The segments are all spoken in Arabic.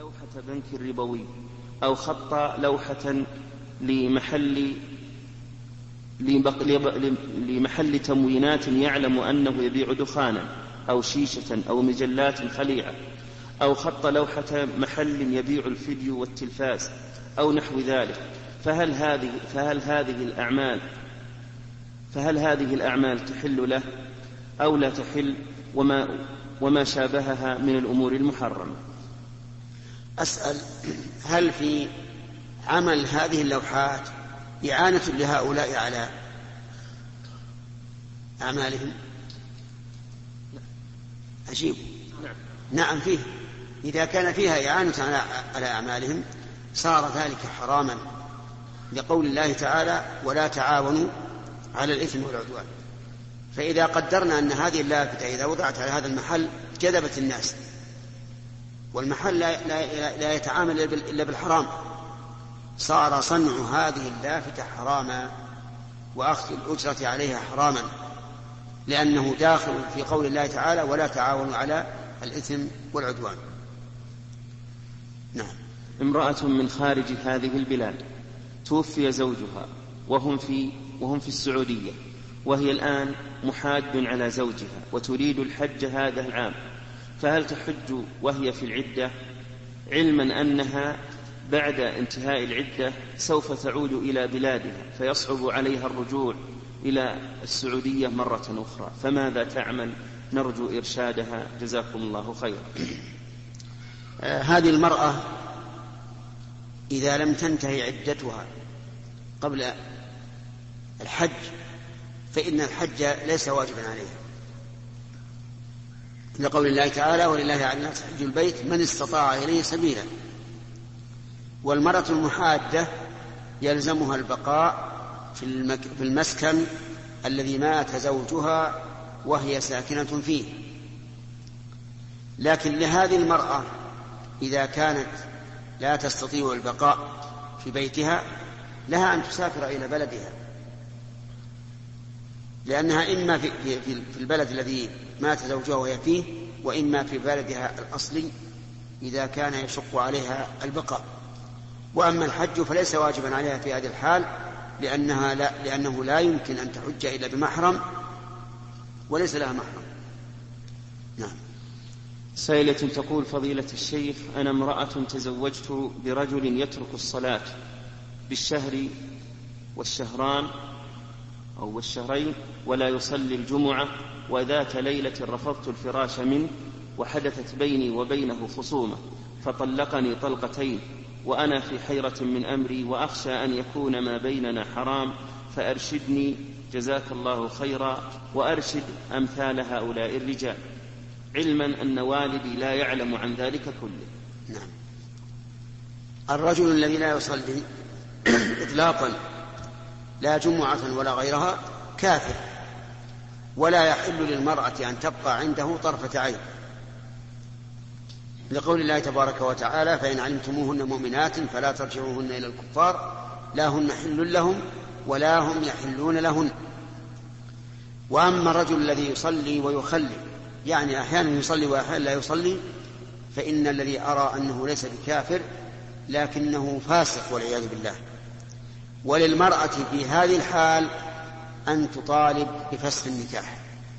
لوحة بنك ربوي، أو خط لوحة لمحل تموينات يعلم أنه يبيع دخانا أو شيشة أو مجلات خليعة، أو خط لوحة محل يبيع الفيديو والتلفاز أو نحو ذلك، فهل هذه الأعمال تحل له أو لا تحل، وما شابهها من الأمور المحرمة؟ أسأل: هل في عمل هذه اللوحات إعانة لهؤلاء على أعمالهم؟ أجيب: نعم فيه. إذا كان فيها إعانة على أعمالهم صار ذلك حراما، لقول الله تعالى: ولا تعاونوا على الإثم والعدوان. فإذا قدرنا أن هذه اللافتة إذا وضعت على هذا المحل جذبت الناس، والمحل لا يتعامل إلا بالحرام، صار صنع هذه اللافتة حراما وأخذ الأجرة عليها حراما، لأنه داخل في قول الله تعالى: ولا تعاونوا على الإثم والعدوان. نعم. امرأة من خارج هذه البلاد توفي زوجها وهم في السعودية، وهي الآن محاج على زوجها وتريد الحج هذا العام، فهل تحج وهي في العدة، علما أنها بعد انتهاء العدة سوف تعود إلى بلادها فيصعب عليها الرجوع إلى السعودية مرة أخرى، فماذا تعمل؟ نرجو إرشادها، جزاكم الله خيرا. هذه المرأة إذا لم تنتهي عدتها قبل الحج فإن الحج ليس واجبا عليها، لقول الله تعالى: ولله على الناس حج البيت من استطاع إليه سبيلا. والمرأة المحادة يلزمها البقاء في المسكن الذي مات زوجها وهي ساكنة فيه. لكن لهذه المرأة إذا كانت لا تستطيع البقاء في بيتها لها أن تسافر إلى بلدها، لأنها إما في البلد الذي مات زوجها وهي فيه، وإما في بلدها الأصلي إذا كان يشق عليها البقاء. وأما الحج فليس واجبا عليها في هذه الحال، لأنه لا يمكن أن تحج إلا بمحرم وليس لها محرم. نعم. سائلة تقول: فضيلة الشيخ، أنا امرأة تزوجت برجل يترك الصلاة بالشهر والشهرين ولا يصلي الجمعة، وذات ليلة رفضت الفراش منه وحدثت بيني وبينه خصومة فطلقني طلقتين، وأنا في حيرة من أمري وأخشى أن يكون ما بيننا حرام، فأرشدني جزاك الله خيرا، وأرشد أمثال هؤلاء الرجال، علما أن والدي لا يعلم عن ذلك كله. نعم. الرجل الذي لا يصلي إطلاقا لا جمعة ولا غيرها كافر، ولا يحل للمرأة أن تبقى عنده طرفة عين، لقول الله تبارك وتعالى: فإن علمتموهن مؤمنات فلا ترجعوهن إلى الكفار لا هن حل لهم ولا هم يحلون لهن. وأما الرجل الذي يصلي ويخلي، يعني أحيانا يصلي وأحيانا لا يصلي، فإن الذي أرى أنه ليس بكافر لكنه فاسق والعياذ بالله. وللمرأة في هذه الحال أن تطالب بفسخ النكاح،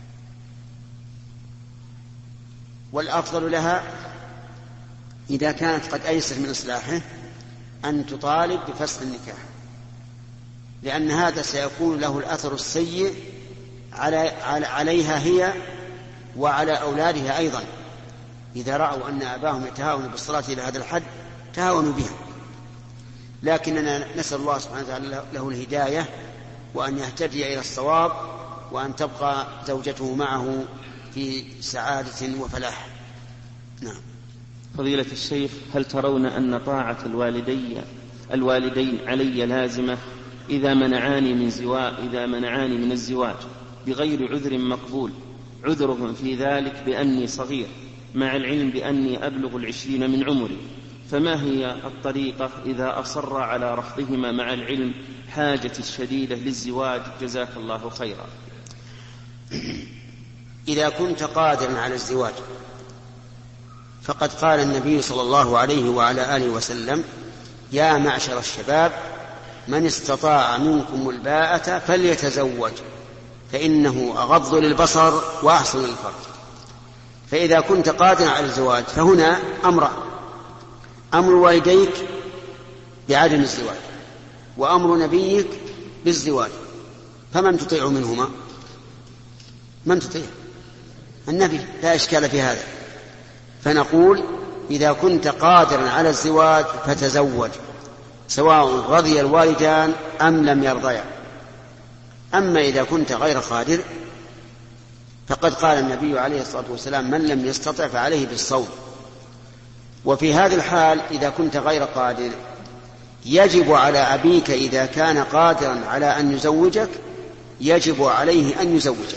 والأفضل لها إذا كانت قد أيسر من إصلاحه أن تطالب بفسخ النكاح، لأن هذا سيكون له الأثر السيء عليها هي وعلى أولادها أيضا، إذا رأوا أن أباهم يتهاون بالصلاة إلى هذا الحد تهاونوا بها. لكننا نسأل الله سبحانه وتعالى له الهداية، وأن يهتدي إلى الصواب، وأن تبقى زوجته معه في سعادة وفلاح. نعم. فضيلة الشيخ، هل ترون أن طاعة الوالدين علي لازمة إذا منعاني من الزواج بغير عذر مقبول، عذرهم في ذلك بأني صغير مع العلم بأني أبلغ 20 من عمري، فما هي الطريقة إذا أصر على رفضهما مع العلم حاجة الشديدة للزواج؟ جزاك الله خيرا. إذا كنت قادرا على الزواج فقد قال النبي صلى الله عليه وعلى آله وسلم: يا معشر الشباب من استطاع منكم الباءة فليتزوج فإنه أغض للبصر وأحسن للفرج. فإذا كنت قادرا على الزواج فهنا أمران: أمر والديك بعدم الزواج، وأمر نبيك بالزواج، فمن تطيع منهما؟ من تطيع؟ النبي، لا إشكال في هذا. فنقول: إذا كنت قادرا على الزواج فتزوج، سواء رضي الوالدان أم لم يرضيا. أما إذا كنت غير قادر فقد قال النبي عليه الصلاة والسلام: من لم يستطع فعليه بالصوم. وفي هذه الحال إذا كنت غير قادر يجب على أبيك إذا كان قادرا على أن يزوجك، يجب عليه أن يزوجك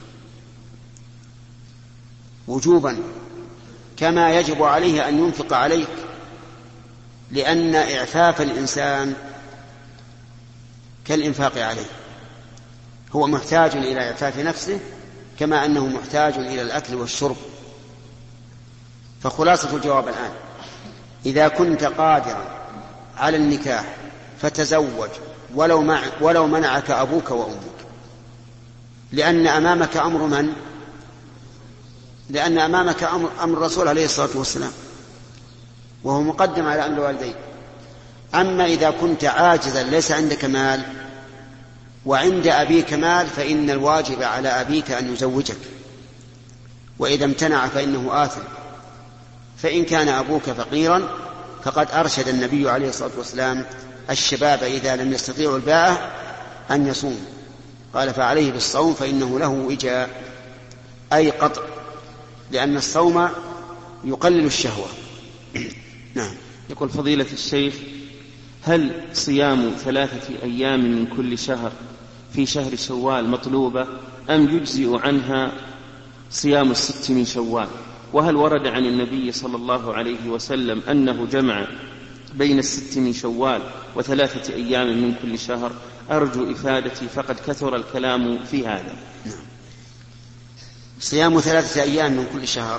وجوبا، كما يجب عليه أن ينفق عليك، لأن إعفاف الإنسان كالإنفاق عليه، هو محتاج إلى إعفاف نفسه كما أنه محتاج إلى الأكل والشرب. فخلاصة الجواب الآن: إذا كنت قادرا على النكاح فتزوج ولو منعك أبوك وأمك، لأن أمامك أمر من؟ لأن أمامك أمر الرسول عليه الصلاة والسلام، وهو مقدم على أمر الوالدين. أما إذا كنت عاجزا ليس عندك مال وعند أبيك مال فإن الواجب على أبيك أن يزوجك، وإذا امتنع فإنه آثم. فإن كان أبوك فقيرا فقد أرشد النبي عليه الصلاة والسلام الشباب إذا لم يستطيعوا الباءة أن يصوموا، قال: فعليه بالصوم فإنه له وجاء، أي قطع، لأن الصوم يقلل الشهوة. نعم. يقول فضيلة الشيخ: هل صيام 3 أيام من كل شهر في شهر شوال مطلوبة أم يجزئ عنها صيام 6 من شوال؟ وهل ورد عن النبي صلى الله عليه وسلم أنه جمع بين 6 من شوال و3 أيام من كل شهر؟ أرجو إفادتي فقد كثر الكلام في هذا. صيام 3 أيام من كل شهر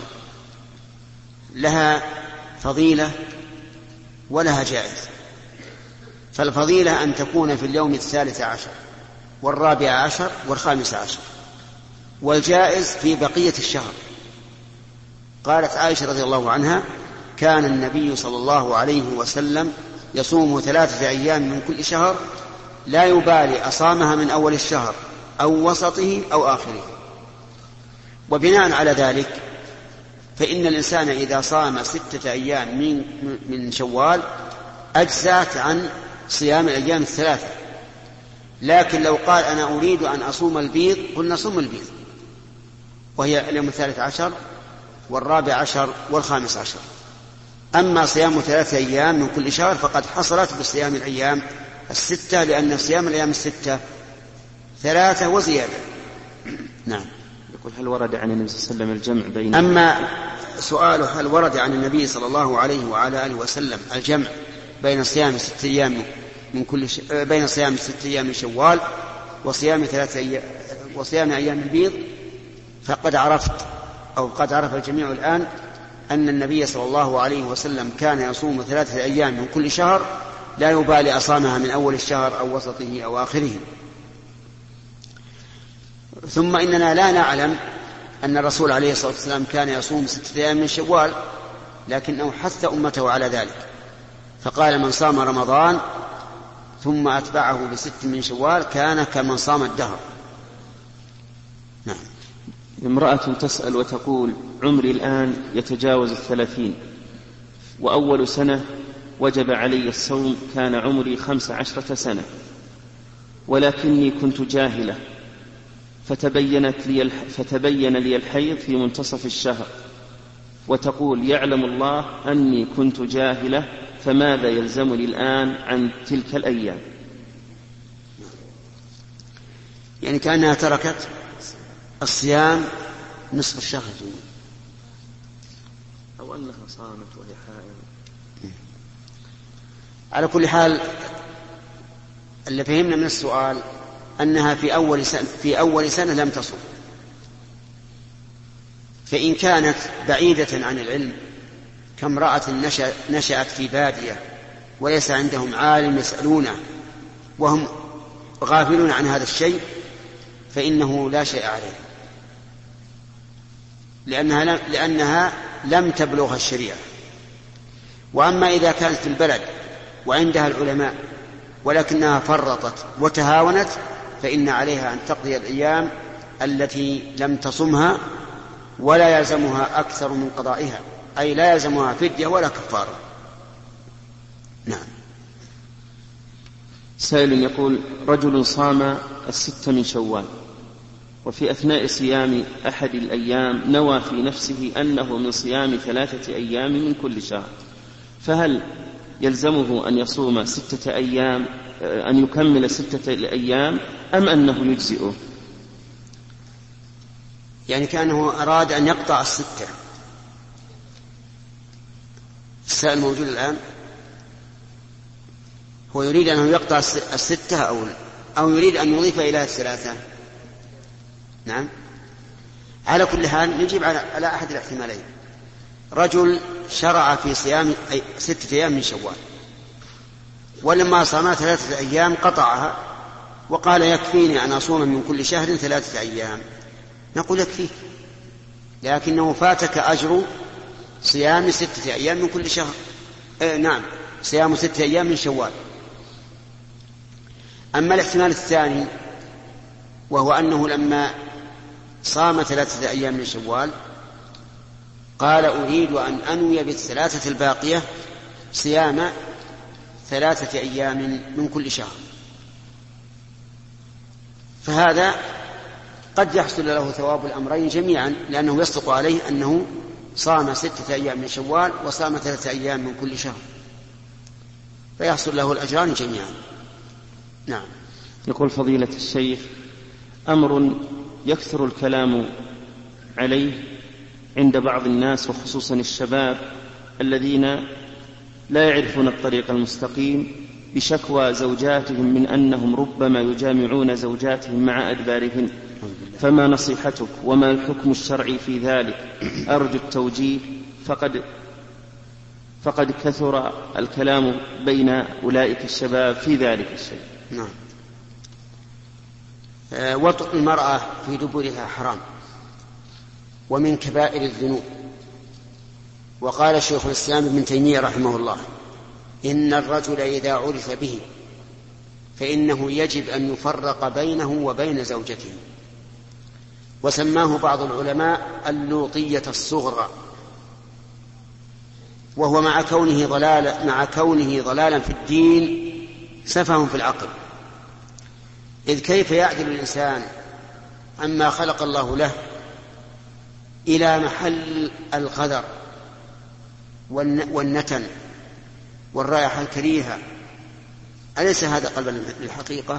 لها فضيلة ولها جائز. فالفضيلة أن تكون في اليوم 13 و14 و15، والجائز في بقية الشهر. قالت عائشة رضي الله عنها: كان النبي صلى الله عليه وسلم يصوم 3 أيام من كل شهر لا يبالي أصامها من أول الشهر أو وسطه أو آخره. وبناء على ذلك فإن الإنسان إذا صام 6 أيام من شوال أجزأت عن صيام الأيام 3. لكن لو قال: أنا أريد أن أصوم البيض، قلنا صوم البيض، وهي اليوم 13 و14 و15. أما صيام 3 أيام من كل شهر فقد حصلت بصيام الأيام 6، لأن صيام الأيام 6 3 وزيادة. نعم. يقول: هل ورد عن النبي صلى الله عليه وسلم الجمع بين؟ أما سؤاله هل ورد عن النبي صلى الله عليه وعلى آله وسلم الجمع بين صيام 6 أيام بين صيام 6 أيام من شوال وصيام 3 أيام وصيام أيام البيض، فقد عرفت أو قد عرف الجميع الآن أن النبي صلى الله عليه وسلم كان يصوم 3 أيام من كل شهر لا يبالي أصامها من أول الشهر أو وسطه أو آخره. ثم إننا لا نعلم أن الرسول عليه الصلاة والسلام كان يصوم 6 أيام من شوال، لكنه حث أمته على ذلك، فقال: من صام رمضان ثم أتبعه ب6 من شوال كان كمن صام الدهر. نعم. امرأة تسأل وتقول: عمري الآن يتجاوز 30، وأول سنة وجب علي الصوم كان عمري 15 سنة، ولكني كنت جاهلة، فتبين لي الحيض في منتصف الشهر، وتقول: يعلم الله أني كنت جاهلة، فماذا يلزمني الآن عن تلك الأيام؟ يعني كأنها تركت الصيام نصف الشهر أو أنها صامت وهي حائض. على كل حال اللي فهمنا من السؤال أنها في أول سنة لم تصم، فإن كانت بعيدة عن العلم كامرأة نشأت في بادية وليس عندهم عالم يسألونه وهم غافلون عن هذا الشيء، فإنه لا شيء عليه، لأنها لم تبلغ الشريعة. وأما إذا كانت في البلد وعندها العلماء ولكنها فرطت وتهاونت، فإن عليها أن تقضي الأيام التي لم تصمها، ولا يلزمها أكثر من قضائها، أي لا يلزمها فدية ولا كفارة. نعم. سائل يقول: رجل صام 6 من شوال، وفي أثناء صيام أحد الأيام نوى في نفسه أنه من صيام 3 أيام من كل شهر، فهل يلزمه أن يصوم 6 أيام، أن يكمل 6 أيام، أم أنه يجزئه؟ يعني كأنه أراد أن يقطع 6. السائل موجود الآن، هو يريد أنه يقطع 6 أو يريد أن يضيف إلى 3. نعم. على كل حال نجيب على أحد الاحتمالين. رجل شرع في صيام 6 أيام من شوال، ولما صام 3 أيام قطعها وقال: يكفيني أن أصوم من كل شهر 3 أيام. نقول: يكفيك، لكنه فاتك أجر صيام 6 أيام من كل شهر. نعم، صيام 6 أيام من شوال. أما الاحتمال الثاني، وهو أنه لما صام 3 أيام من شوال قال: أريد أن أنوي بال3 الباقية صيام 3 أيام من كل شهر، فهذا قد يحصل له ثواب الأمرين جميعا، لأنه يصدق عليه أنه صام 6 أيام من شوال وصام 3 أيام من كل شهر، فيحصل له الأجران جميعا. نعم. يقول فضيلة الشيخ: أمر يكثر الكلام عليه عند بعض الناس وخصوصا الشباب الذين لا يعرفون الطريق المستقيم، بشكوى زوجاتهم من أنهم ربما يجامعون زوجاتهم مع أدبارهن، فما نصيحتك وما الحكم الشرعي في ذلك؟ أرجو التوجيه، فقد كثر الكلام بين أولئك الشباب في ذلك الشيء. نعم. وطئ المرأة في دبرها حرام ومن كبائر الذنوب. وقال شيخ الإسلام ابن تيمية رحمه الله: إن الرجل إذا عرف به فإنه يجب أن يفرق بينه وبين زوجته. وسماه بعض العلماء اللوطية الصغرى، وهو مع كونه ضلالا في الدين سفه في العقل. إذ كيف يعدل الإنسان عما خلق الله له إلى محل القذر والنتن والرائحة الكريهة؟ أليس هذا قلبا للحقيقة؟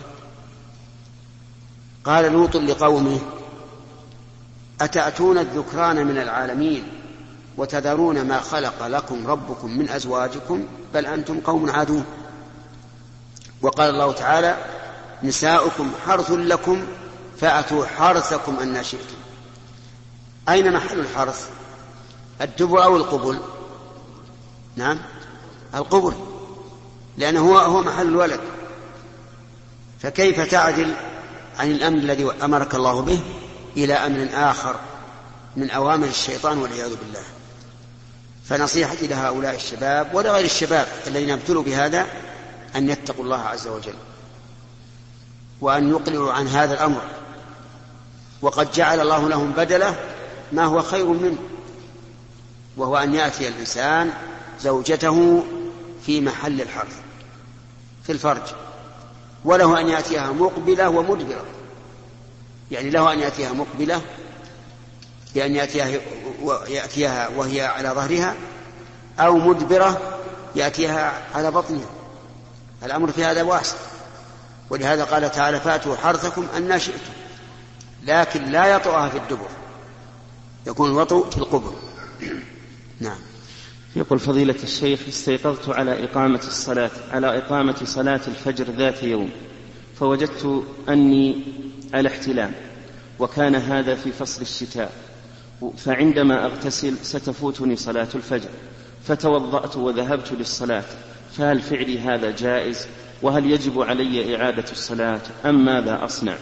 قال لوط لقومه: أتأتون الذكران من العالمين وتذرون ما خلق لكم ربكم من أزواجكم بل أنتم قوم عادون. وقال الله تعالى: نساؤكم حرث لكم فأتوا حرثكم أن شئتم. أين محل الحرث؟ الدبر أو القبل؟ نعم، القبل، لأنه هو محل الولد. فكيف تعدل عن الأمر الذي أمرك الله به إلى أمر آخر من أوامر الشيطان والعياذ بالله؟ فنصيحتي لهؤلاء الشباب ولغير الشباب الذين ابتلوا بهذا أن يتقوا الله عز وجل وأن يقلعوا عن هذا الأمر، وقد جعل الله لهم بدله ما هو خير منه، وهو أن يأتي الإنسان زوجته في محل الحرث في الفرج، وله أن يأتيها مقبلة ومدبرة. يعني له أن يأتيها مقبلة بأن يأتيها وهي على ظهرها، أو مدبرة يأتيها على بطنها. الأمر في هذا واسع، ولهذا قال تعالى: فاتوا حرثكم أن شئتم، لكن لا يطؤها في الدبر، يكون الوطء في القبر. نعم. يقول فضيلة الشيخ: استيقظت على إقامة صلاة الفجر ذات يوم، فوجدت أني على احتلام، وكان هذا في فصل الشتاء، فعندما أغتسل ستفوتني صلاة الفجر، فتوضأت وذهبت للصلاة، فهل فعلي هذا جائز؟ وهل يجب علي إعادة الصلاة أم ماذا أصنع؟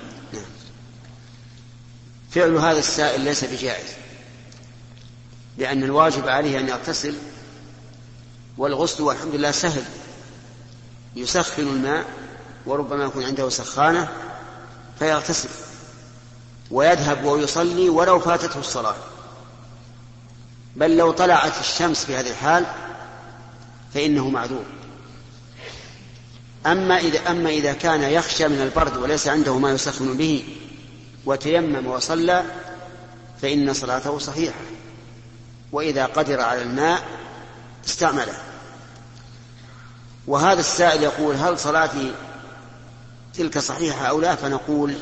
فعل هذا السائل ليس بجائز، لأن الواجب عليه أن يغتسل، والغسل والحمد لله سهل، يسخن الماء وربما يكون عنده سخانة فيغتسل ويذهب ويصلي ولو فاتته الصلاة، بل لو طلعت الشمس في هذه الحال فإنه معذور. أما إذا كان يخشى من البرد وليس عنده ما يسخن به وتيمم وصلى فإن صلاته صحيحة، وإذا قدر على الماء استعمله. وهذا السائل يقول: هل صلاتي تلك صحيحة أو لا؟ فنقول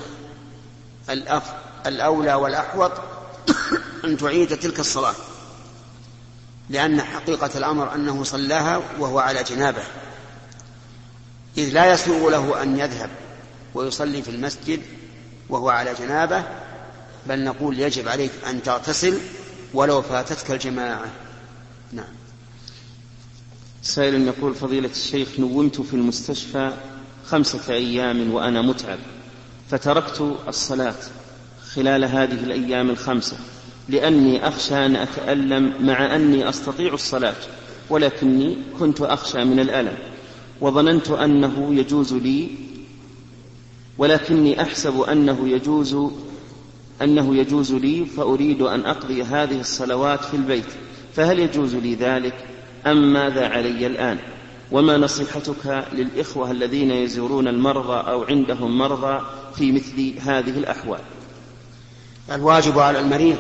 الأولى والأحوط أن تعيد تلك الصلاة، لأن حقيقة الأمر أنه صلاها وهو على جنابه، إذ لا يسوغ له أن يذهب ويصلي في المسجد وهو على جنابه، بل نقول يجب عليك أن تغتسل ولو فاتتك الجماعة. نعم. سائل يقول: فضيلة الشيخ، نومت في المستشفى 5 أيام وأنا متعب، فتركت الصلاة خلال هذه الأيام 5 لأني أخشى أن أتألم مع أني أستطيع الصلاة، ولكني كنت أخشى من الألم وظننت أنه يجوز لي، ولكني أحسب أنه يجوز لي فأريد أن أقضي هذه الصلوات في البيت، فهل يجوز لي ذلك أم ماذا علي الآن؟ وما نصيحتك للإخوة الذين يزورون المرضى أو عندهم مرضى في مثل هذه الأحوال؟ الواجب على المريض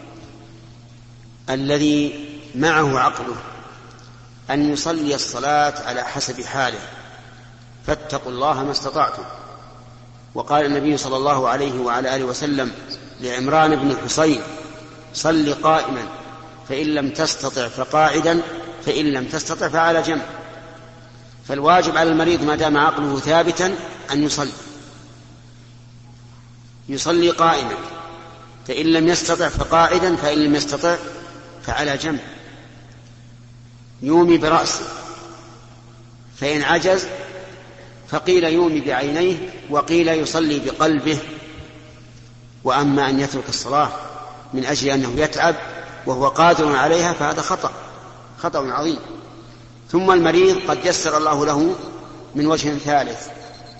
الذي معه عقله أن يصلي الصلاة على حسب حاله، فاتقوا الله ما استطعتم. وقال النبي صلى الله عليه وعلى آله وسلم لعمران بن حصين: صل قائما فإن لم تستطع فقاعدا فإن لم تستطع فعلى جنب. فالواجب على المريض ما دام عقله ثابتا أن يصلي قائما، فإن لم يستطع فقاعدا، فإن لم يستطع فعلى جنب، يومي برأسه، فإن عجز فقيل يومي بعينيه وقيل يصلي بقلبه. وأما أن يترك الصلاة من أجل أنه يتعب وهو قادر عليها فهذا خطأ عظيم. ثم المريض قد يسر الله له من وجه ثالث،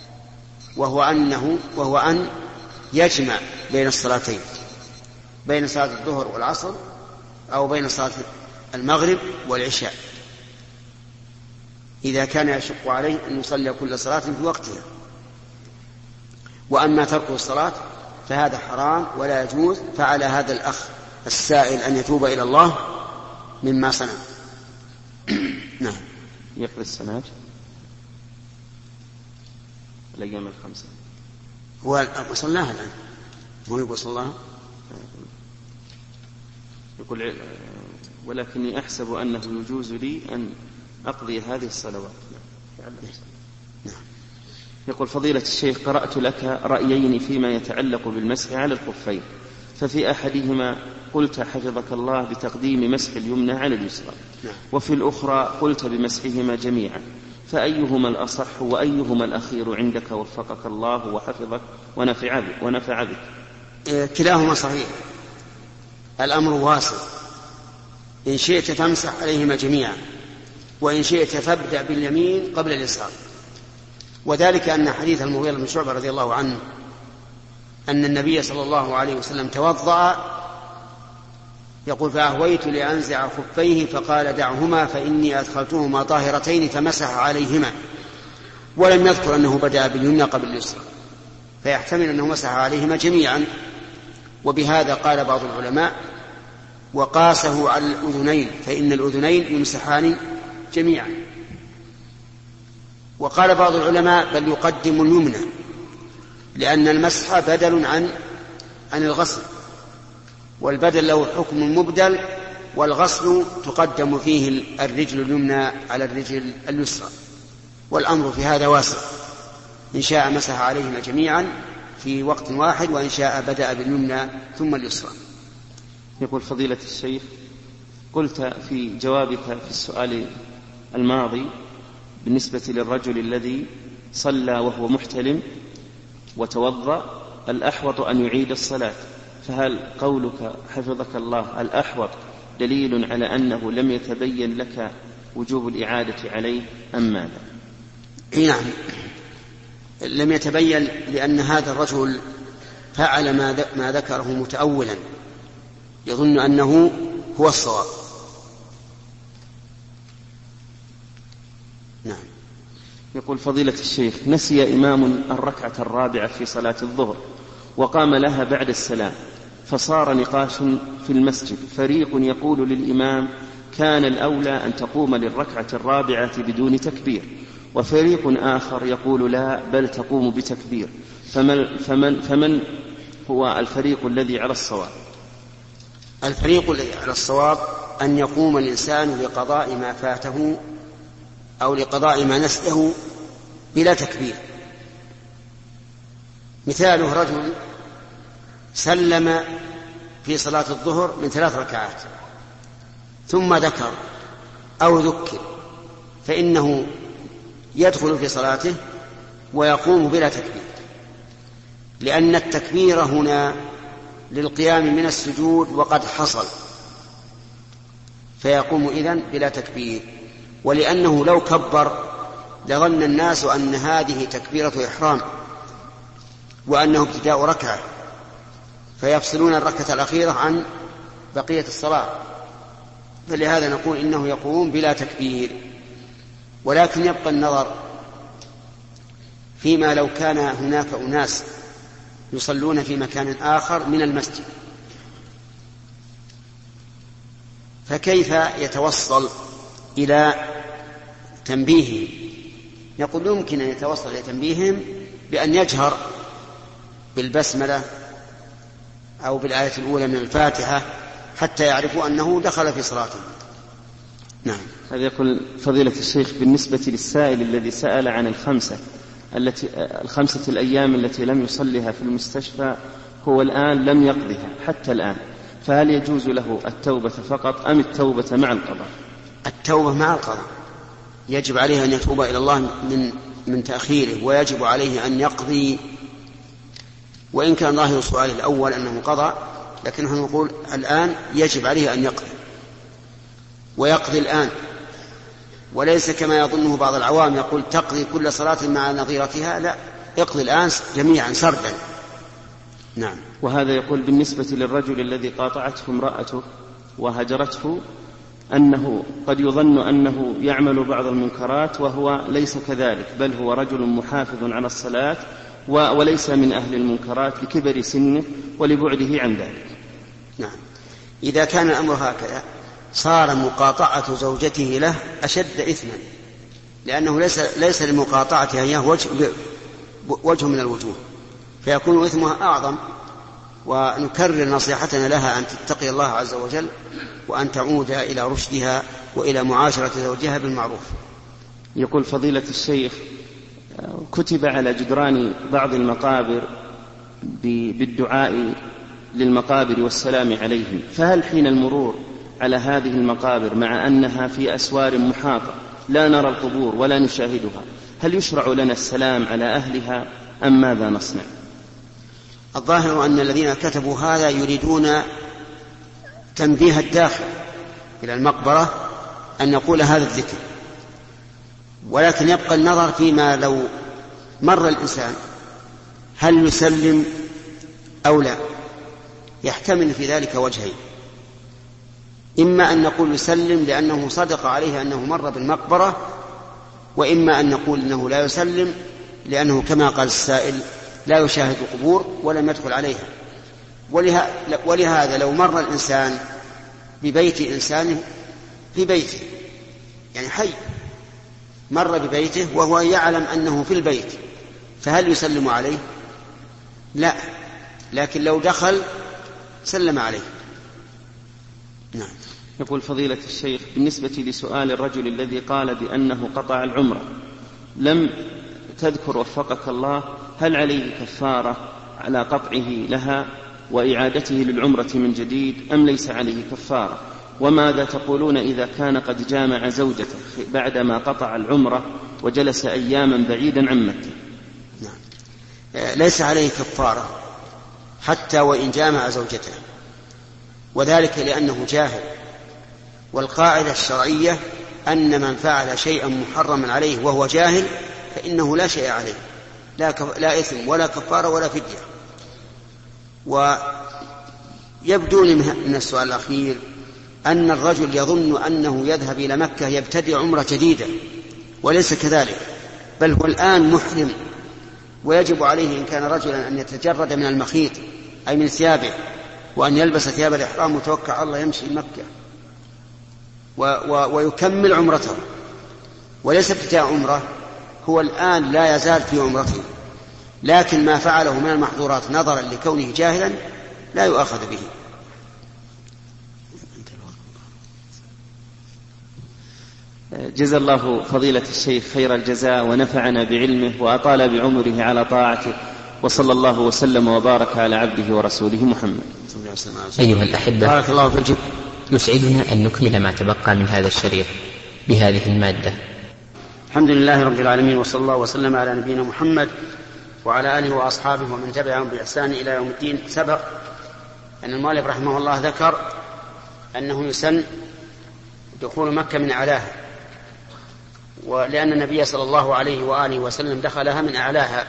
وهو أن يجمع بين الصلاتين، بين صلاة الظهر والعصر أو بين صلاة المغرب والعشاء، إذا كان يشق عليه أن يصلي كل صلاة في وقتها. وأما ترك الصلاة فهذا حرام ولا يجوز، فعلى هذا الأخ السائل أن يتوب إلى الله مما صنع. نعم. يقضي الصلاة الأيام 5 هو صلاها الآن، هو يقول صلاها، يقول ولكني أحسب أنه يجوز لي أن أقضي هذه الصلوات. يقول: فضيلة الشيخ، قرأت لك رأيين فيما يتعلق بالمسح على الخفين، ففي أحدهما قلت حفظك الله بتقديم مسح اليمنى على اليسرى، وفي الأخرى قلت بمسحهما جميعا، فأيهما الأصح وأيهما الأخير عندك وفقك الله وحفظك ونفع بك؟ كلاهما صحيح، الأمر واسع، إن شئت فامسح عليهما جميعا، وإن شئت فابدأ باليمين قبل اليسار. وذلك أن حديث المغيرة بن شعبة رضي الله عنه أن النبي صلى الله عليه وسلم توضأ، يقول: فأهويت لأنزع خفيه فقال: دعهما فإني أدخلتهما طاهرتين، فمسح عليهما، ولم يذكر أنه بدأ باليمنى قبل اليسرى، فيحتمل أنه مسح عليهما جميعا. وبهذا قال بعض العلماء وقاسه على الأذنين، فإن الأذنين يمسحان جميعا. وقال بعض العلماء بل يقدم اليمنى، لأن المسح بدل عن الغسل، والبدل له حكم مبدل، والغسل تقدم فيه الرجل اليمنى على الرجل اليسرى. والأمر في هذا واسع، إن شاء مسح عليهما جميعا في وقت واحد، وإن شاء بدأ باليمنى ثم اليسرى. يقول: فضيلة الشيخ، قلت في جوابك في السؤال الماضي بالنسبة للرجل الذي صلى وهو محتلم وتوضأ الأحوط أن يعيد الصلاة، فهل قولك حفظك الله الأحوط دليل على أنه لم يتبين لك وجوب الإعادة عليه أم ماذا؟ نعم، لم يتبين، لأن هذا الرجل فعل ما ذكره متأولا يظن أنه هو الصواب. نعم. يقول فضيلة الشيخ: نسي إمام الركعة الرابعة في صلاة الظهر وقام لها بعد السلام، فصار نقاش في المسجد، فريق يقول للإمام كان الأولى أن تقوم للركعة الرابعة بدون تكبير، وفريق آخر يقول لا بل تقوم بتكبير، فمن هو الفريق الذي على الصواب؟ الفريق الذي على الصواب أن يقوم الإنسان لقضاء ما فاته أو لقضاء ما نسيه بلا تكبير. مثاله رجل سلم في صلاة الظهر من 3 ركعات ثم ذكر أو ذكر، فإنه يدخل في صلاته ويقوم بلا تكبير، لأن التكبير هنا للقيام من السجود وقد حصل، فيقوم إذن بلا تكبير. ولأنه لو كبر لظن الناس أن هذه تكبيرة إحرام وأنه ابتداء ركعة، فيفصلون الركعة الأخيرة عن بقية الصلاة، فلهذا نقول إنه يقوم بلا تكبير. ولكن يبقى النظر فيما لو كان هناك أناس يصلون في مكان آخر من المسجد، فكيف يتوصل إلى تنبيههم؟ يقول يمكن أن يتوصل إلى تنبيههم بأن يجهر بالبسملة أو بالآية الأولى من الفاتحة حتى يعرفوا أنه دخل في صلاته. نعم. هذا يقول فضيلة الشيخ بالنسبة للسائل الذي سأل عن الخمسة الأيام التي لم يصلها في المستشفى، هو الآن لم يقضها حتى الآن، فهل يجوز له التوبة فقط أم التوبة مع القضاء؟ التوبة مع القضاء، يجب عليه أن يتوب إلى الله من تأخيره، ويجب عليه أن يقضي، وإن كان ظاهر السؤال الأول أنه قضى، لكن نحن نقول الآن يجب عليه أن يقضي، ويقضي الآن، وليس كما يظنه بعض العوام يقول تقضي كل صلاة مع نظيرتها، لا، يقضي الآن جميعا سردا. نعم. وهذا يقول بالنسبة للرجل الذي قاطعته امرأته وهجرته أنه قد يظن أنه يعمل بعض المنكرات وهو ليس كذلك، بل هو رجل محافظ على الصلاة وليس من أهل المنكرات لكبر سنه ولبعده عن ذلك. نعم. إذا كان الأمر هكذا صار مقاطعة زوجته له أشد إثما، لأنه ليس لمقاطعتها هي وجه من الوجوه، فيكون إثمها أعظم. ونكرر نصيحتنا لها أن تتقي الله عز وجل وأن تعود إلى رشدها وإلى معاشرة زوجها بالمعروف. يقول فضيلة الشيخ: كتب على جدران بعض المقابر بالدعاء للمقابر والسلام عليهم، فهل حين المرور على هذه المقابر مع أنها في أسوار محاطة لا نرى القبور ولا نشاهدها، هل يشرع لنا السلام على أهلها أم ماذا نصنع؟ الظاهر أن الذين كتبوا هذا يريدون تنبيه الداخل إلى المقبرة أن يقول هذا الذكر، ولكن يبقى النظر فيما لو مر الإنسان هل يسلم أو لا. يحتمل في ذلك وجهين: إما أن نقول يسلم لأنه صدق عليه أنه مر بالمقبرة، وإما أن نقول إنه لا يسلم لأنه كما قال السائل لا يشاهد قبور ولم يدخل عليها. ولهذا لو مر الإنسان ببيت إنسان في بيته، يعني حي مر ببيته وهو يعلم أنه في البيت، فهل يسلم عليه؟ لا، لكن لو دخل سلم عليه. نعم. يقول فضيلة الشيخ بالنسبة لسؤال الرجل الذي قال بأنه قطع العمرة لم تذكر وفقك الله هل عليه كفارة على قطعه لها وإعادته للعمرة من جديد أم ليس عليه كفارة؟ وماذا تقولون إذا كان قد جامع زوجته بعدما قطع العمرة وجلس أياما بعيدا عن مكة؟ ليس عليه كفارة حتى وإن جامع زوجته، وذلك لأنه جاهل، والقاعدة الشرعية أن من فعل شيئا محرما عليه وهو جاهل فإنه لا شيء عليه، لا إثم ولا كفارة ولا فدية. ويبدو لي من السؤال الأخير أن الرجل يظن أنه يذهب إلى مكة يبتدئ عمرة جديدة، وليس كذلك، بل هو الآن محرم، ويجب عليه إن كان رجلا أن يتجرد من المخيط أي من ثيابه، وأن يلبس ثياب الإحرام وتوكل على الله يمشي مكة ويكمل عمرته، وليس ابتداء عمره، هو الآن لا يزال في عمرته، لكن ما فعله من المحظورات نظرا لكونه جاهلا لا يؤاخذ به. جزا الله فضيلة الشيخ خير الجزاء ونفعنا بعلمه وأطال بعمره على طاعته، وصلى الله وسلم وبارك على عبده ورسوله محمد. أيها الأحبة، بارك الله في الجميع. يسعدنا أن نكمل ما تبقى من هذا الشريط بهذه المادة. الحمد لله رب العالمين، وصلى الله وسلم على نبينا محمد وعلى آله وأصحابه ومن تبعهم بإحسان إلى يوم الدين. سبق أن المؤلف رحمه الله ذكر أنه يسن دخول مكة من أعلاها، ولأن النبي صلى الله عليه وآله وسلم دخلها من أعلاها،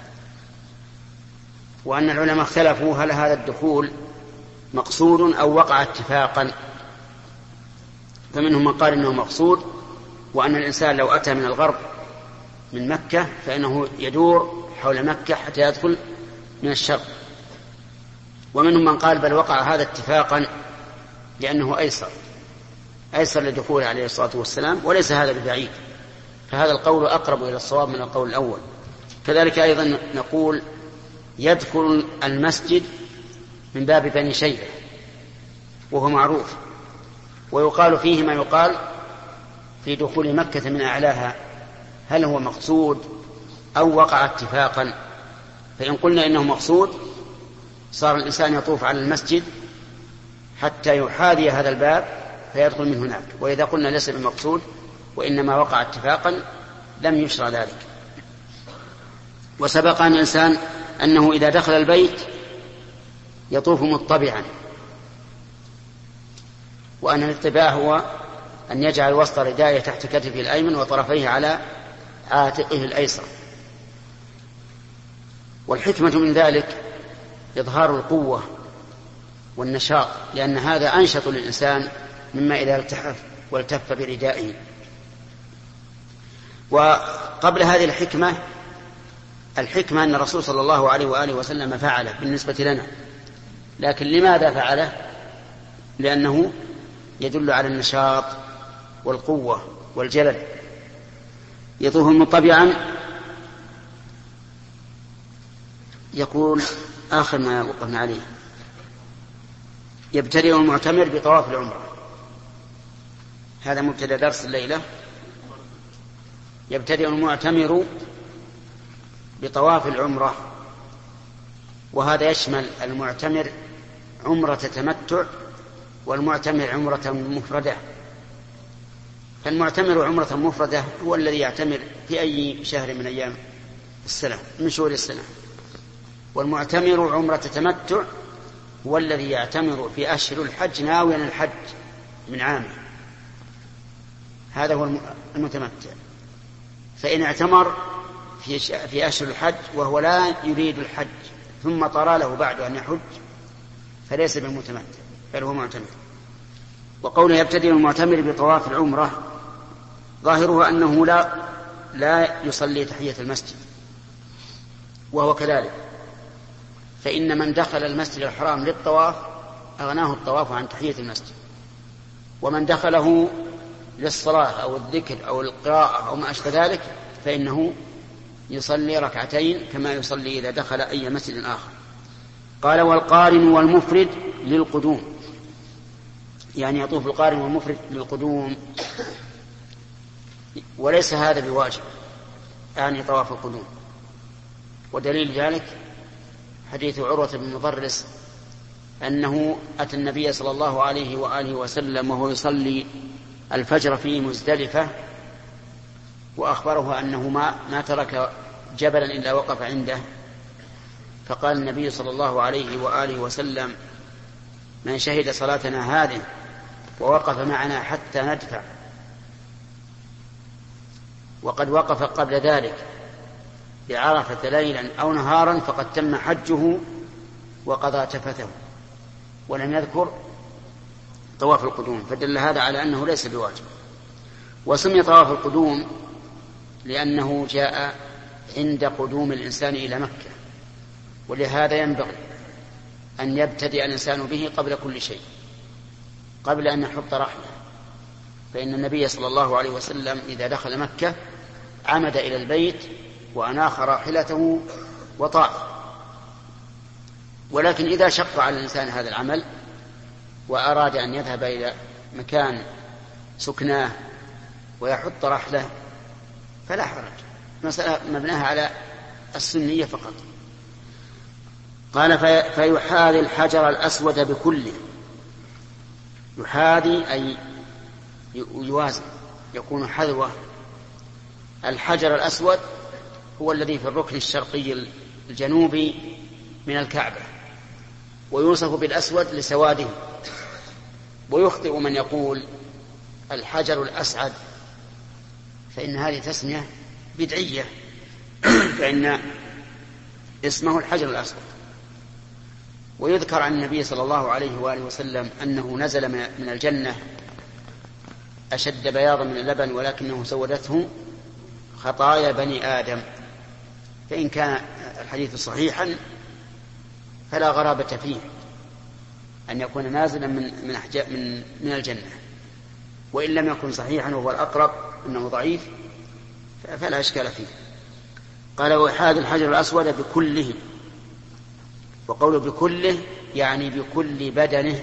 وأن العلماء اختلفوا هل هذا الدخول مقصود أو وقع اتفاقا، فمنهم من قال إنه مقصود، وأن الإنسان لو أتى من الغرب من مكة فإنه يدور حول مكة حتى يدخل من الشرق، ومنهم من قال بل وقع هذا اتفاقا لأنه أيسر لدخول عليه الصلاة والسلام، وليس هذا ببعيد، فهذا القول أقرب إلى الصواب من القول الأول. كذلك أيضا نقول يدخل المسجد من باب بني شيبة وهو معروف، ويقال فيه ما يقال في دخول مكة من أعلاها، هل هو مقصود أو وقع اتفاقا؟ فإن قلنا إنه مقصود صار الإنسان يطوف على المسجد حتى يحاذي هذا الباب فيدخل من هناك، وإذا قلنا ليس بمقصود وإنما وقع اتفاقا لم يشرع ذلك. وسبق أن الإنسان أنه إذا دخل البيت يطوف مطبعا، وأن الاتباع هو أن يجعل وسط ردائه تحت كتفه الأيمن وطرفيه على عاتقه الأيسر، والحكمة من ذلك إظهار القوة والنشاط، لأن هذا أنشط للإنسان مما إذا التحف والتف بردائه. وقبل هذه الحكمة أن الرسول صلى الله عليه وآله وسلم فعله بالنسبة لنا، لكن لماذا فعله؟ لأنه يدل على النشاط والقوة والجلد. يطوف مطبعا، يقول آخر ما وقفنا عليه، يبتدئ المعتمر بطواف العمرة. هذا مبتدأ درس الليلة. يبتدئ المعتمر بطواف العمرة، وهذا يشمل المعتمر عمرة تمتع والمعتمر عمرة مفردة. فالمعتمر عمرة مفردة هو الذي يعتمر في أي شهر من أيام السنة من شهور السنة، والمعتمر عمرة تمتع هو الذي يعتمر في أشهر الحج ناويا الحج من عامه، هذا هو المتمتع. فإن اعتمر في أشهر الحج وهو لا يريد الحج ثم طرى له بعد أن يحج فليس بالمتمتع بل هو معتمر. وقوله يبتدئ المعتمر بطواف العمرة ظاهره أنه لا يصلي تحية المسجد، وهو كذلك، فإن من دخل المسجد الحرام للطواف أغناه الطواف عن تحية المسجد، ومن دخله للصلاة أو الذكر أو القراءة أو ما أشبه ذلك فإنه يصلي ركعتين كما يصلي إذا دخل أي مسجد آخر. قال والقارن والمفرد للقدوم، يعني يطوف القارن والمفرد للقدوم، وليس هذا بواجب، يعني طواف القدوم. ودليل ذلك حديث عروة بن مضرس أنه أتى النبي صلى الله عليه وآله وسلم وهو يصلي الفجر في مزدلفة، وأخبره أنه ما ترك جبلا إلا وقف عنده، فقال النبي صلى الله عليه وآله وسلم: من شهد صلاتنا هذه ووقف معنا حتى ندفع وقد وقف قبل ذلك بعرفة ليلا أو نهارا فقد تم حجه وقضى تفثه. ولم يذكر طواف القدوم، فدل هذا على أنه ليس بواجب. وسمي طواف القدوم لأنه جاء عند قدوم الإنسان إلى مكة، ولهذا ينبغي أن يبتدئ الإنسان به قبل كل شيء، قبل أن يحط رحله، فإن النبي صلى الله عليه وسلم إذا دخل مكة عمد إلى البيت وأناخ راحلته وطاف. ولكن إذا شق على الإنسان هذا العمل وأراد أن يذهب إلى مكان سكناه ويحط رحله فلا حرج، مسألة مبناها على السنية فقط. قال: فيحاذي الحجر الأسود بكله. يحاذي أي يوازن، يكون حذوه. الحجر الأسود هو الذي في الركن الشرقي الجنوبي من الكعبة، ويوصف بالأسود لسواده. ويخطئ من يقول الحجر الأسعد، فإن هذه تسمية بدعية، فإن اسمه الحجر الأسود. ويذكر عن النبي صلى الله عليه وآله وسلم أنه نزل من الجنة أشد بياضا من اللبن، ولكنه سودته خطايا بني آدم. فإن كان الحديث صحيحا فلا غرابة فيه أن يكون نازلا من الجنة، وإن لم يكن صحيحا وهو الأقرب أنه ضعيف فلا إشكال فيه. قال: ويحاذي الحجر الأسود بكله. وقوله بكله يعني بكل بدنه،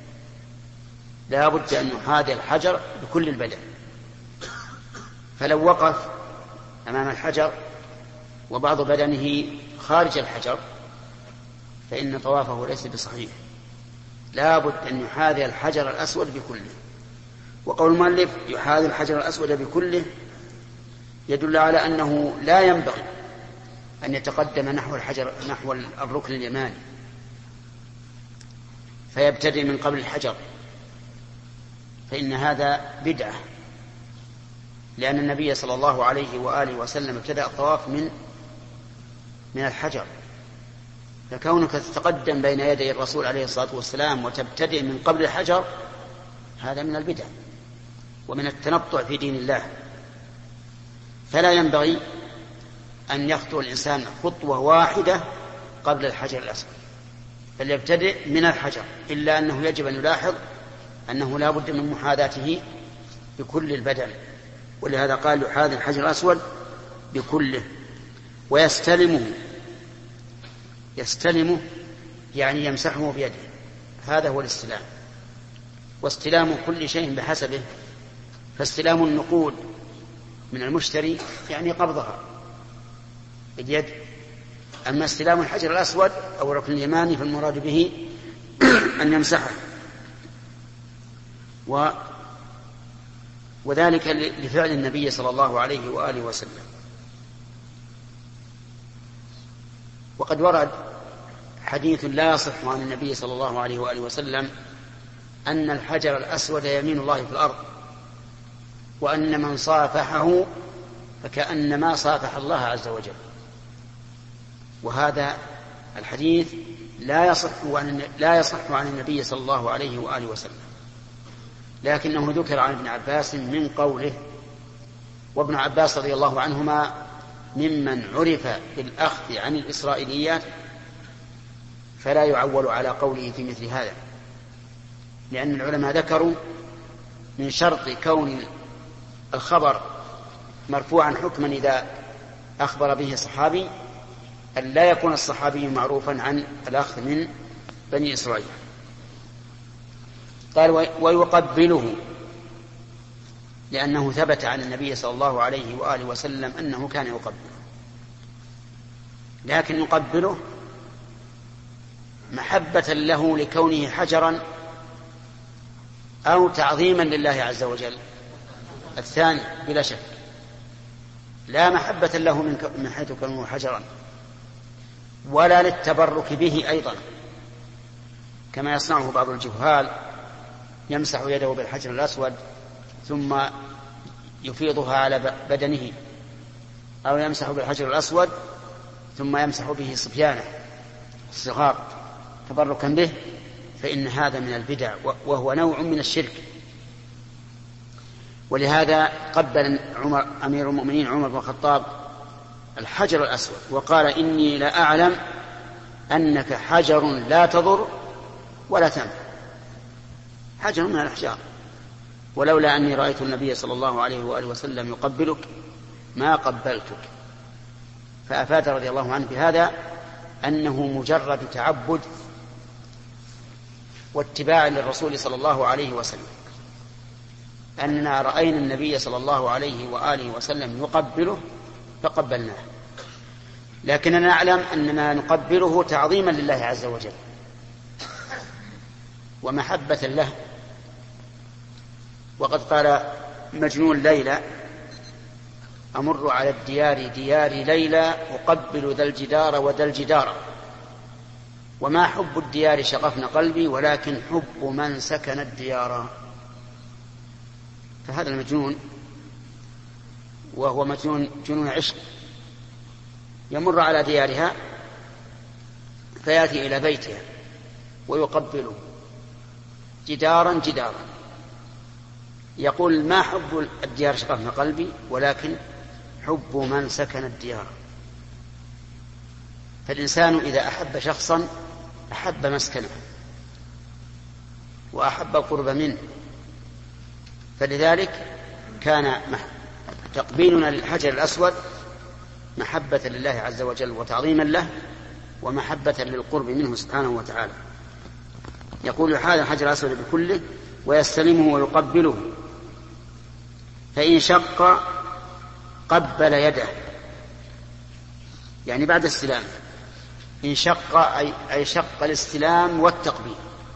لا بد أن يحاذي الحجر بكل البدن. فلو وقف أمام الحجر وبعض بدنه خارج الحجر فإن طوافه ليس بصحيح، لا بد أن يحاذي الحجر الأسود بكله. وقول المؤلف يحاذي الحجر الأسود بكله يدل على أنه لا ينبغي أن يتقدم نحو الركن اليماني فيبتدئ من قبل الحجر، فإن هذا بدعة، لأن النبي صلى الله عليه وآله وسلم ابتدأ الطواف من الحجر، فكونك تتقدم بين يدي الرسول عليه الصلاة والسلام وتبتدئ من قبل الحجر هذا من البدع ومن التنطع في دين الله. فلا ينبغي أن يخطو الإنسان خطوة واحدة قبل الحجر الأسود، بل يبتدئ من الحجر، إلا أنه يجب أن يلاحظ أنه لا بد من محاذاته بكل البدن، ولهذا قال يحاذي الحجر الأسود بكله. ويستلمه يعني يمسحه بيده، هذا هو الاستلام. واستلام كل شيء بحسبه، فاستلام النقود من المشتري يعني قبضها باليد، أما استلام الحجر الأسود أو الركن اليماني فالمراد به أن يمسحه، وذلك لفعل النبي صلى الله عليه وآله وسلم. وقد ورد حديث لا يصح عن النبي صلى الله عليه وآله وسلم أن الحجر الأسود يمين الله في الأرض، وأن من صافحه فكأنما صافح الله عز وجل. وهذا الحديث لا يصح عن النبي صلى الله عليه وآله وسلم، لكنه ذكر عن ابن عباس من قوله. وابن عباس رضي الله عنهما ممن عرف بالأخذ عن الإسرائيليات، فلا يعول على قوله في مثل هذا، لأن العلماء ذكروا من شرط كون الخبر مرفوعا حكما إذا أخبر به صحابي أن لا يكون الصحابي معروفا عن الأخذ من بني إسرائيل. قال ويقبله، لأنه ثبت عن النبي صلى الله عليه وآله وسلم أنه كان يقبله، لكن يقبله محبة له لكونه حجرا أو تعظيما لله عز وجل؟ الثاني بلا شك، لا محبة له من حيث كونه حجرا، ولا للتبرك به أيضا كما يصنعه بعض الجهال، يمسح يده بالحجر الأسود ثم يفيضها على بدنه، أو يمسح بالحجر الأسود ثم يمسح به صبيانه الصغار تبركا به، فإن هذا من البدع وهو نوع من الشرك. ولهذا قبل أمير المؤمنين عمر بن الخطاب الحجر الأسود وقال: إني لا أعلم أنك حجر لا تضر ولا تنفع، حجر من الأحجار، ولولا أني رأيت النبي صلى الله عليه وآله وسلم يقبلك ما قبلتك. فأفاد رضي الله عنه بهذا أنه مجرد تعبد واتباع للرسول صلى الله عليه وسلم، أننا رأينا النبي صلى الله عليه وآله وسلم يقبله فقبلناه، لكننا نعلم أننا نقبله تعظيما لله عز وجل ومحبة له. وقد قال مجنون ليلى: أمر على ديار ليلى أقبل ذا الجدار وذا الجدار، وما حب الديار شغفن قلبي ولكن حب من سكن الديار. فهذا المجنون وهو جنون عشق يمر على ديارها فيأتي إلى بيتها ويقبله جدارا جدارا، يقول: ما حب الديار شغفن قلبي ولكن حب من سكن الديار. فالإنسان إذا أحب شخصا أحب مسكنه وأحب القرب منه، فلذلك كان تقبيلنا للحجر الأسود محبة لله عز وجل وتعظيما له ومحبة للقرب منه سبحانه وتعالى. يقول: هذا الحجر الأسود بكله ويستلمه ويقبله، فإن شق قبل يده، يعني بعد السلام. إن شق أي شق الاستلام والتقبيل،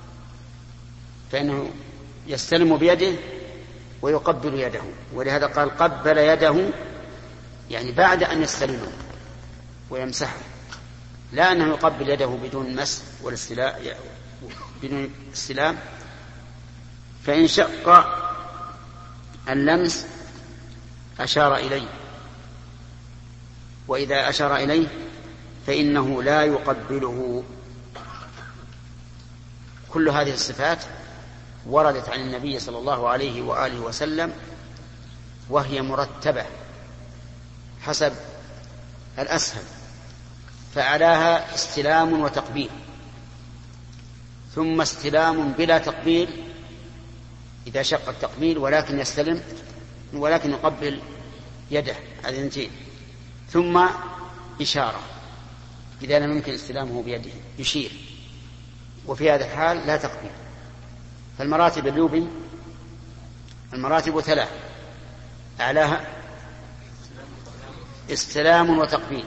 فإنه يستلم بيده ويقبل يده، ولهذا قال قبل يده، يعني بعد أن يستلمه ويمسحه، لا أنه يقبل يده بدون مس بدون استلام. فإن شق اللمس أشار إليه، وإذا أشار إليه فإنه لا يقبله. كل هذه الصفات وردت عن النبي صلى الله عليه وآله وسلم، وهي مرتبة حسب الأسهل، فعلاها استلام وتقبيل، ثم استلام بلا تقبيل إذا شق التقبيل ولكن يستلم ولكن يقبل يده، هذه اثنتين، ثم إشارة إذا لم يمكن استلامه بيده يشير، وفي هذا الحال لا تقبيل. فالمراتب اللوبي المراتب 3: أعلاها استلام وتقبيل،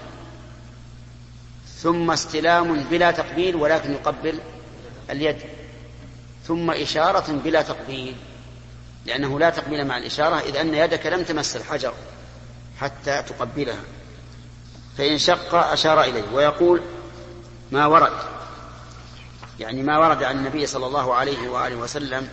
ثم استلام بلا تقبيل ولكن يقبل اليد، ثم إشارة بلا تقبيل، لأنه لا تقبيل مع الإشارة إذ أن يدك لم تمس الحجر حتى تقبلها. فإن شق أشار إليه. ويقول: ما ورد، يعني ما ورد عن النبي صلى الله عليه وآله وسلم،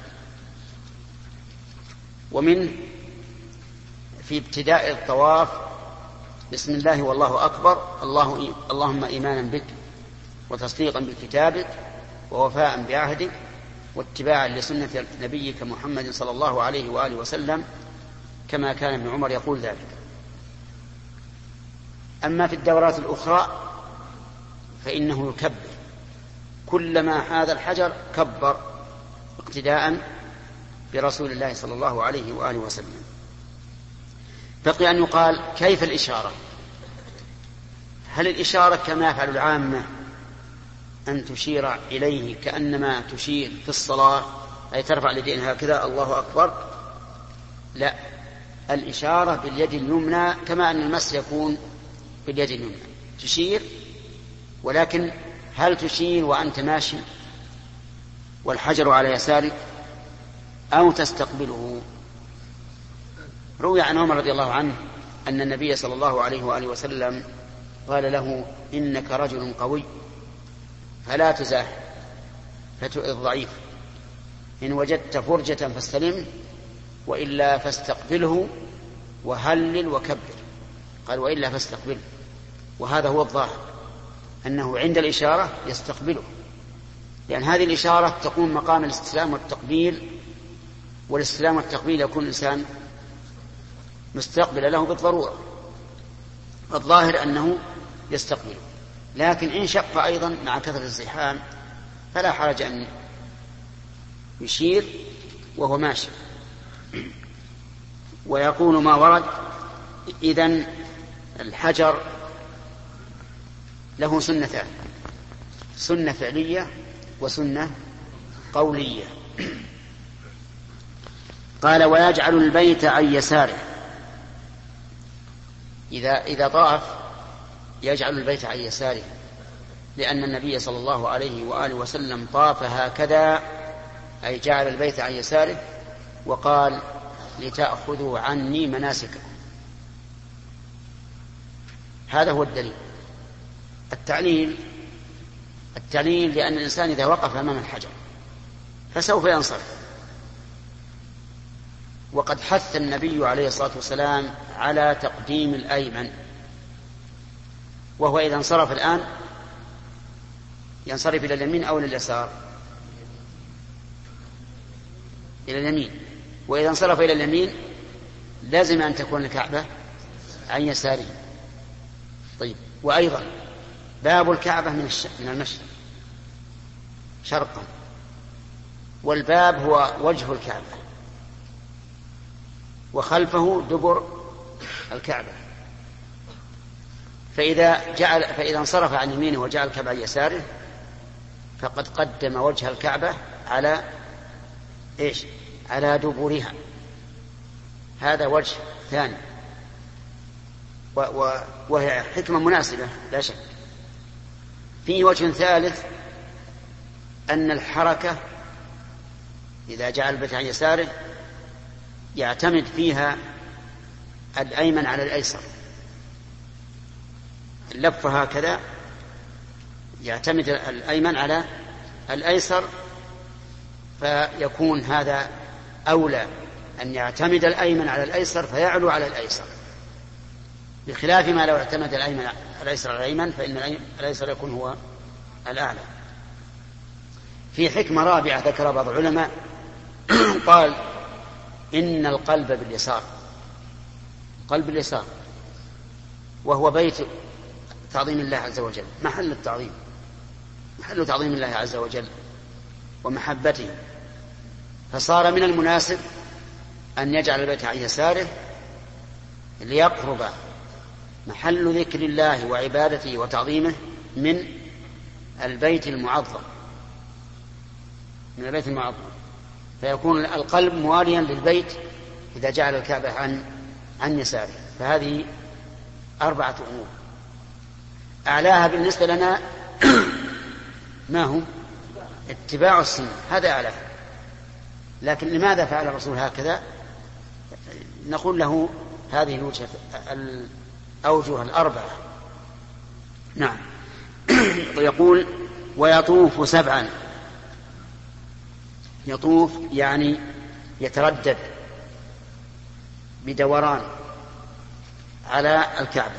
ومن في ابتداء الطواف: بسم الله والله أكبر، اللهم إيمانا بك وتصديقا بكتابك ووفاء بعهدك واتباعا لسنة نبيك محمد صلى الله عليه وآله وسلم، كما كان ابن عمر يقول ذلك. أما في الدورات الأخرى فإنه يكبر، كلما حاذ الحجر كبر اقتداء برسول الله صلى الله عليه وآله وسلم. بقي أن يقال: كيف الإشارة؟ هل الإشارة كما يفعل العامة أن تشير إليه كأنما تشير في الصلاة، أي ترفع اليدين هكذا الله أكبر؟ لا، الإشارة باليد اليمنى كما أن المس يكون باليد اليمنى، تشير ولكن هل تشير وأنت ماشي والحجر على يسارك أو تستقبله؟ روي عن عمر رضي الله عنه أن النبي صلى الله عليه وآله وسلم قال له: إنك رجل قوي فلا تزاح فتؤذي الضعيف، إن وجدت فرجة فاستلم وإلا فاستقبله وهلل وكبر. قال: وإلا فاستقبله. وهذا هو الظاهر، أنه عند الإشارة يستقبله، لأن هذه الإشارة تقوم مقام الاستسلام والتقبيل، والاستسلام والتقبيل يكون الإنسان مستقبل له بالضرورة، الظاهر أنه يستقبله. لكن إن شق أيضا مع كثرة الزحام فلا حرج أن يشير وهو ماشي. ويقول ما ورد: إذن الحجر له سنتان، سنة فعلية وسنة قولية. قال: ويجعل البيت عن يساره، إذا طاف يجعل البيت عن يساره، لأن النبي صلى الله عليه وآله وسلم طاف هكذا، أي جعل البيت عن يساره، وقال: لتأخذوا عني مناسككم. هذا هو الدليل. التعليل لأن الإنسان إذا وقف أمام الحجر فسوف ينصرف، وقد حث النبي عليه الصلاة والسلام على تقديم الأيمن، وهو إذا انصرف الآن ينصرف إلى اليمين أو إلى اليسار؟ إلى اليمين. وإذا انصرف إلى اليمين لازم أن تكون الكعبة عن يساره. طيب، وأيضا باب الكعبة من المشرق شرقا، والباب هو وجه الكعبة، وخلفه دبر الكعبة. فإذا انصرف عن يمينه وجعل الكعبة عن يساره فقد قدم وجه الكعبة على إيش؟ على دبرها. هذا وجه ثاني، وهي حكمة مناسبة لا شك. في وجه ثالث، أن الحركة إذا جعل البيت عن يساره يعتمد فيها الأيمن على الأيسر، اللفة هكذا يعتمد الأيمن على الأيسر، فيكون هذا أولى أن يعتمد الأيمن على الأيسر فيعلو على الأيسر، بخلاف ما لو اعتمد الأيمن الأيسر على الأيمن فإن الأيسر يكون هو الأعلى. في حكمة رابعة ذكر بعض العلماء قال: إن القلب باليسار، قلب اليسار وهو بيت تعظيم الله عز وجل، محل التعظيم، محل تعظيم الله عز وجل ومحبته، فصار من المناسب أن يجعل البيت عن يساره ليقرب محل ذكر الله وعبادته وتعظيمه من البيت المعظم، من البيت المعظم، فيكون القلب مواليا للبيت إذا جعل الكعبة عن يساره. فهذه 4 أمور، أعلاها بالنسبة لنا ما هو اتباع السنة، هذا أعلاها. لكن لماذا فعل الرسول هكذا؟ نقول له هذه الأوجه 4. نعم. ويقول: ويطوف 7. يطوف يعني يتردد بدوران على الكعبة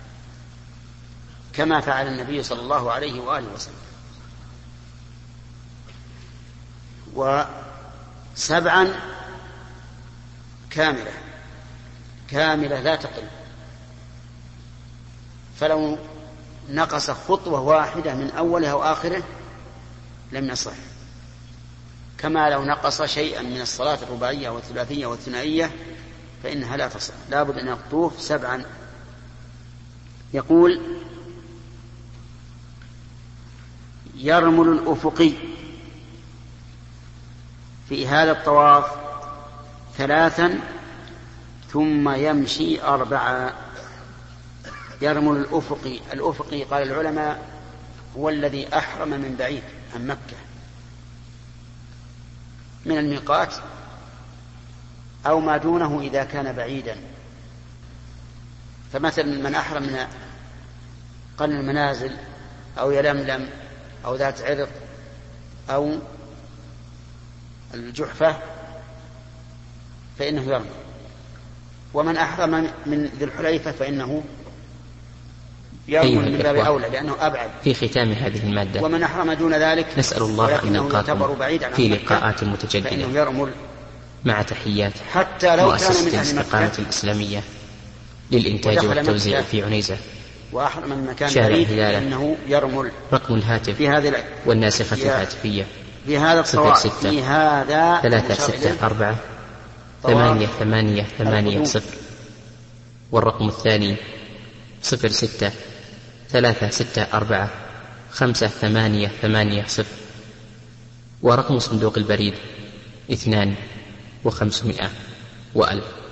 كما فعل النبي صلى الله عليه وآله وسلم. 7 كاملة لا تقل، فلو نقص خطوة واحدة من أولها وآخره لم يصح، كما لو نقص شيئا من الصلاة الرباعية والثلاثية والثنائية فإنها لا تصح، لا بد أن يطوف 7. يقول: يرمل الأفقي في هذا الطواف 3 ثم يمشي 4. يرمل الأفقي قال العلماء هو الذي أحرم من بعيد عن مكة من الميقات أو ما دونه إذا كان بعيدا. فمثلا من أحرم من قرن المنازل أو يلملم أو ذات عرق أو الجحفة فإنه يرمي. ومن أحرم من ذي الحليفة فإنه يرمي من باب أولى لأنه أبعد. في ختام هذه المادة ومن أحرم دون ذلك نسأل الله أن نلقاكم في لقاءات متجددة مع تحيات حتى لو كان من أهل الاستقامة الإسلامية للإنتاج والتوزيع في عنيزة. وأحرم من مكان بعيد فإنه يرمل. رقم الهاتف في هذه والناسخة الهاتفية في هذا الطواف في هذا 364 8880. والرقم الثاني 06 364 5880. ورقم صندوق البريد 2500 و1000.